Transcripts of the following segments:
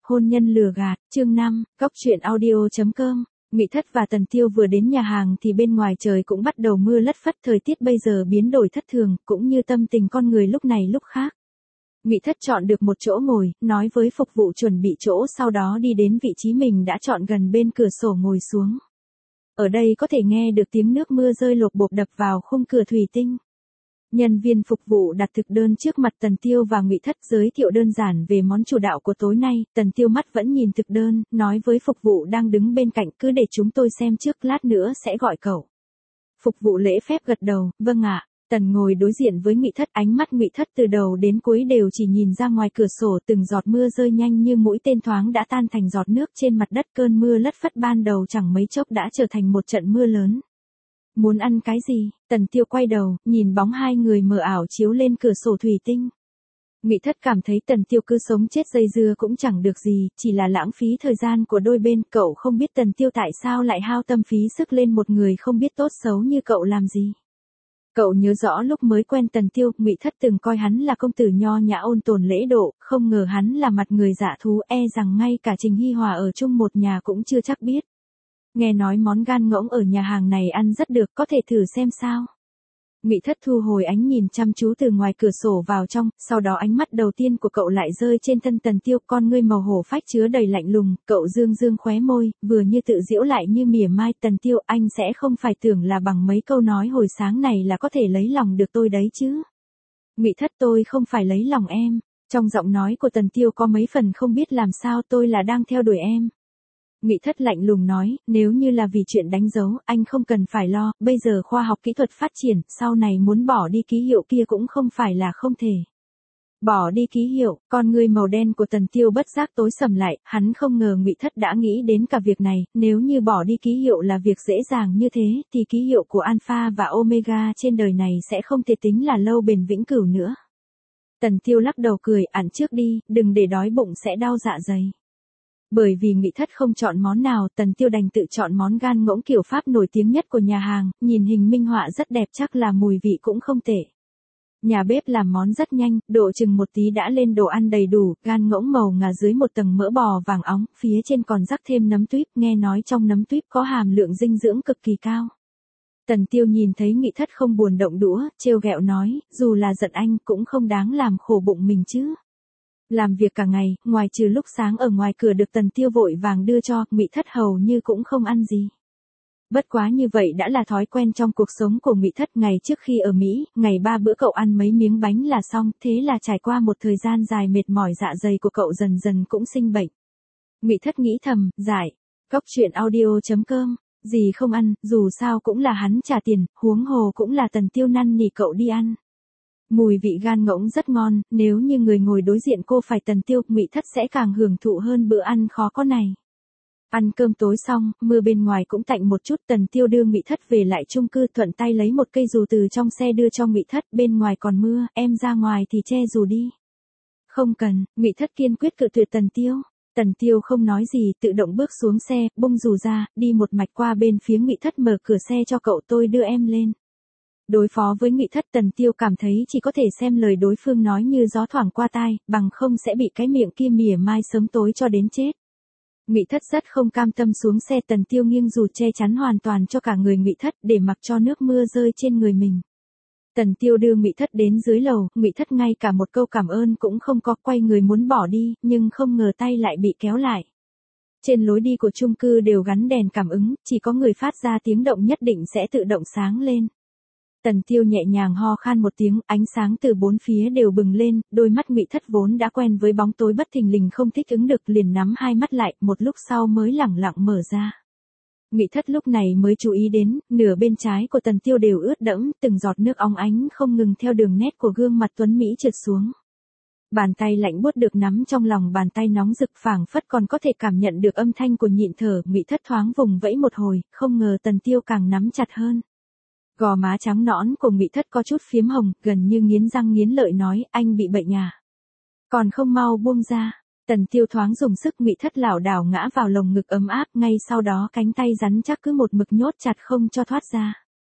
Hôn nhân lừa gạt, chương 5, Góc truyện audio.com. Ngụy Thất và Tần Tiêu vừa đến nhà hàng thì bên ngoài trời cũng bắt đầu mưa lất phất, thời tiết bây giờ biến đổi thất thường, cũng như tâm tình con người lúc này lúc khác. Ngụy Thất chọn được một chỗ ngồi, nói với phục vụ chuẩn bị chỗ, sau đó đi đến vị trí mình đã chọn gần bên cửa sổ ngồi xuống. Ở đây có thể nghe được tiếng nước mưa rơi lộp bộp đập vào khung cửa thủy tinh. Nhân viên phục vụ đặt thực đơn trước mặt Tần Tiêu và Ngụy Thất, giới thiệu đơn giản về món chủ đạo của tối nay. Tần Tiêu mắt vẫn nhìn thực đơn, nói với phục vụ đang đứng bên cạnh, cứ để chúng tôi xem trước, lát nữa sẽ gọi cậu. Phục vụ lễ phép gật đầu, vâng ạ. Tần ngồi đối diện với Ngụy Thất, ánh mắt Ngụy Thất từ đầu đến cuối đều chỉ nhìn ra ngoài cửa sổ, từng giọt mưa rơi nhanh như mũi tên thoáng đã tan thành giọt nước trên mặt đất, cơn mưa lất phất ban đầu chẳng mấy chốc đã trở thành một trận mưa lớn. Muốn ăn cái gì? Tần Tiêu quay đầu, nhìn bóng hai người mờ ảo chiếu lên cửa sổ thủy tinh. Ngụy Thất cảm thấy Tần Tiêu cứ sống chết dây dưa cũng chẳng được gì, chỉ là lãng phí thời gian của đôi bên. Cậu không biết Tần Tiêu tại sao lại hao tâm phí sức lên một người không biết tốt xấu như cậu làm gì. Cậu nhớ rõ lúc mới quen Tần Tiêu, Ngụy Thất từng coi hắn là công tử nho nhã ôn tồn lễ độ, không ngờ hắn là mặt người dạ thú, e rằng ngay cả Trình Hi Hòa ở chung một nhà cũng chưa chắc biết. Nghe nói món gan ngỗng ở nhà hàng này ăn rất được, có thể thử xem sao. Ngụy Thất thu hồi ánh nhìn chăm chú từ ngoài cửa sổ vào trong, sau đó ánh mắt đầu tiên của cậu lại rơi trên thân Tần Tiêu, con ngươi màu hổ phách chứa đầy lạnh lùng. Cậu dương dương khóe môi, vừa như tự giễu lại như mỉa mai. Tần Tiêu, anh sẽ không phải tưởng là bằng mấy câu nói hồi sáng này là có thể lấy lòng được tôi đấy chứ. Ngụy Thất, tôi không phải lấy lòng em. Trong giọng nói của Tần Tiêu có mấy phần không biết làm sao, tôi là đang theo đuổi em. Ngụy Thất lạnh lùng nói, nếu như là vì chuyện đánh dấu, anh không cần phải lo, bây giờ khoa học kỹ thuật phát triển, sau này muốn bỏ đi ký hiệu kia cũng không phải là không thể. Bỏ đi ký hiệu, con ngươi màu đen của Tần Tiêu bất giác tối sầm lại, hắn không ngờ Ngụy Thất đã nghĩ đến cả việc này, nếu như bỏ đi ký hiệu là việc dễ dàng như thế, thì ký hiệu của Alpha và Omega trên đời này sẽ không thể tính là lâu bền vĩnh cửu nữa. Tần Tiêu lắc đầu cười, ăn trước đi, đừng để đói bụng sẽ đau dạ dày. Bởi vì Ngụy Thất không chọn món nào, Tần Tiêu đành tự chọn món gan ngỗng kiểu Pháp nổi tiếng nhất của nhà hàng, nhìn hình minh họa rất đẹp, chắc là mùi vị cũng không tệ. Nhà bếp làm món rất nhanh, độ chừng một tí đã lên đồ ăn đầy đủ, gan ngỗng màu ngà dưới một tầng mỡ bò vàng óng, phía trên còn rắc thêm nấm tuyết, nghe nói trong nấm tuyết có hàm lượng dinh dưỡng cực kỳ cao. Tần Tiêu nhìn thấy Ngụy Thất không buồn động đũa, trêu ghẹo nói, dù là giận anh cũng không đáng làm khổ bụng mình chứ. Làm việc cả ngày, ngoài trừ lúc sáng ở ngoài cửa được Tần Tiêu vội vàng đưa cho, Ngụy Thất hầu như cũng không ăn gì. Bất quá như vậy đã là thói quen trong cuộc sống của Ngụy Thất. Ngày trước khi ở Mỹ, ngày 3 bữa cậu ăn mấy miếng bánh là xong, thế là trải qua một thời gian dài mệt mỏi, dạ dày của cậu dần dần cũng sinh bệnh. Ngụy Thất nghĩ thầm, giải, Góc truyện audio.com, gì không ăn, dù sao cũng là hắn trả tiền, huống hồ cũng là Tần Tiêu năn nỉ cậu đi ăn. Mùi vị gan ngỗng rất ngon, nếu như người ngồi đối diện cô phải Tần Tiêu, Ngụy Thất sẽ càng hưởng thụ hơn bữa ăn khó có này. Ăn cơm tối xong, mưa bên ngoài cũng tạnh một chút, Tần Tiêu đưa Ngụy Thất về lại chung cư, thuận tay lấy một cây dù từ trong xe đưa cho Ngụy Thất, bên ngoài còn mưa, em ra ngoài thì che dù đi. Không cần, Ngụy Thất kiên quyết cự tuyệt Tần Tiêu. Tần Tiêu không nói gì, tự động bước xuống xe, bung dù ra, đi một mạch qua bên phía Ngụy Thất, mở cửa xe cho cậu, tôi đưa em lên. Đối phó với Ngụy Thất, Tần Tiêu cảm thấy chỉ có thể xem lời đối phương nói như gió thoảng qua tai, bằng không sẽ bị cái miệng kia mỉa mai sớm tối cho đến chết. Ngụy Thất rất không cam tâm xuống xe, Tần Tiêu nghiêng dù che chắn hoàn toàn cho cả người Ngụy Thất, để mặc cho nước mưa rơi trên người mình. Tần Tiêu đưa Ngụy Thất đến dưới lầu, Ngụy Thất ngay cả một câu cảm ơn cũng không có, quay người muốn bỏ đi, nhưng không ngờ tay lại bị kéo lại. Trên lối đi của chung cư đều gắn đèn cảm ứng, chỉ có người phát ra tiếng động nhất định sẽ tự động sáng lên. Tần Tiêu nhẹ nhàng ho khan một tiếng, ánh sáng từ bốn phía đều bừng lên, đôi mắt Ngụy Thất vốn đã quen với bóng tối bất thình lình không thích ứng được, liền nắm hai mắt lại, một lúc sau mới lẳng lặng mở ra. Ngụy Thất lúc này mới chú ý đến, nửa bên trái của Tần Tiêu đều ướt đẫm, từng giọt nước óng ánh không ngừng theo đường nét của gương mặt tuấn mỹ trượt xuống. Bàn tay lạnh buốt được nắm trong lòng bàn tay nóng rực, phảng phất còn có thể cảm nhận được âm thanh của nhịn thở. Ngụy Thất thoáng vùng vẫy một hồi, không ngờ Tần Tiêu càng nắm chặt hơn. Gò má trắng nõn của Ngụy Thất có chút phiếm hồng, gần như nghiến răng nghiến lợi nói, anh bị bệnh à? Còn không mau buông ra. Tần Tiêu thoáng dùng sức, Ngụy Thất lảo đảo ngã vào lồng ngực ấm áp, ngay sau đó cánh tay rắn chắc cứ một mực nhốt chặt không cho thoát ra.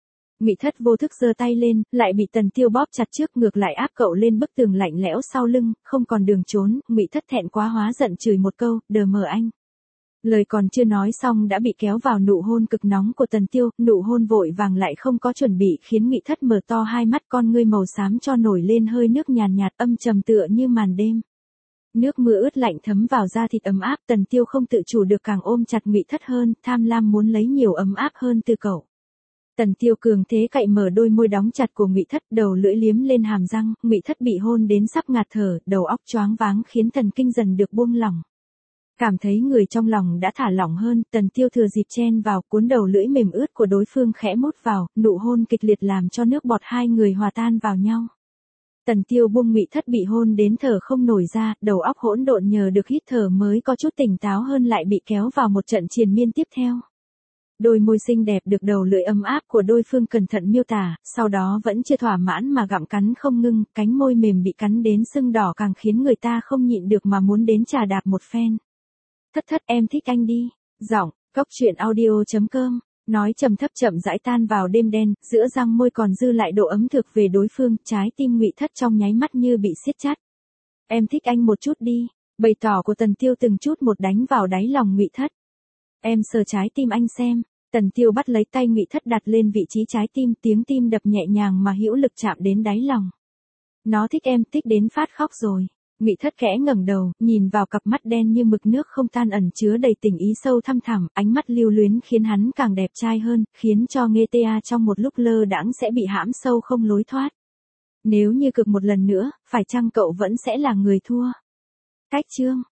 Ngụy Thất vô thức giơ tay lên, lại bị Tần Tiêu bóp chặt trước, ngược lại áp cậu lên bức tường lạnh lẽo sau lưng, không còn đường trốn. Ngụy Thất thẹn quá hóa giận chửi một câu, đờ mờ anh. Lời còn chưa nói xong đã bị kéo vào nụ hôn cực nóng của Tần Tiêu, nụ hôn vội vàng lại không có chuẩn bị khiến Ngụy Thất mở to hai mắt, con ngươi màu xám cho nổi lên hơi nước nhàn nhạt âm trầm tựa như màn đêm. Nước mưa ướt lạnh thấm vào da thịt ấm áp, Tần Tiêu không tự chủ được càng ôm chặt Ngụy Thất hơn, tham lam muốn lấy nhiều ấm áp hơn từ cậu. Tần Tiêu cường thế cậy mở đôi môi đóng chặt của Ngụy Thất, đầu lưỡi liếm lên hàm răng, Ngụy Thất bị hôn đến sắp ngạt thở, đầu óc choáng váng khiến thần kinh dần được buông lỏng. Cảm thấy người trong lòng đã thả lỏng hơn, Tần Tiêu thừa dịp chen vào, cuốn đầu lưỡi mềm ướt của đối phương khẽ mút vào, nụ hôn kịch liệt làm cho nước bọt hai người hòa tan vào nhau. Tần Tiêu buông Ngụy Thất bị hôn đến thở không nổi ra, đầu óc hỗn độn nhờ được hít thở mới có chút tỉnh táo hơn, lại bị kéo vào một trận triền miên tiếp theo. Đôi môi xinh đẹp được đầu lưỡi ấm áp của đối phương cẩn thận miêu tả, sau đó vẫn chưa thỏa mãn mà gặm cắn không ngưng, cánh môi mềm bị cắn đến sưng đỏ càng khiến người ta không nhịn được mà muốn đến trà đạp một phen. Thất thất em thích anh đi. Giọng, Cốc Truyện Audio.com. Nói trầm thấp chậm rãi tan vào đêm đen, giữa răng môi còn dư lại độ ấm thực về đối phương, trái tim Ngụy Thất trong nháy mắt như bị siết chặt. Em thích anh một chút đi. Bày tỏ của Tần Tiêu từng chút một đánh vào đáy lòng Ngụy Thất. Em sờ trái tim anh xem. Tần Tiêu bắt lấy tay Ngụy Thất đặt lên vị trí trái tim, tiếng tim đập nhẹ nhàng mà hữu lực chạm đến đáy lòng. Nó thích em, thích đến phát khóc rồi. Ngụy Thất khẽ ngẩng đầu, nhìn vào cặp mắt đen như mực nước không tan ẩn chứa đầy tình ý sâu thăm thẳm, ánh mắt lưu luyến khiến hắn càng đẹp trai hơn, khiến cho Nghê Ta trong một lúc lơ đãng sẽ bị hãm sâu không lối thoát. Nếu như cực một lần nữa, phải chăng cậu vẫn sẽ là người thua? Cách chương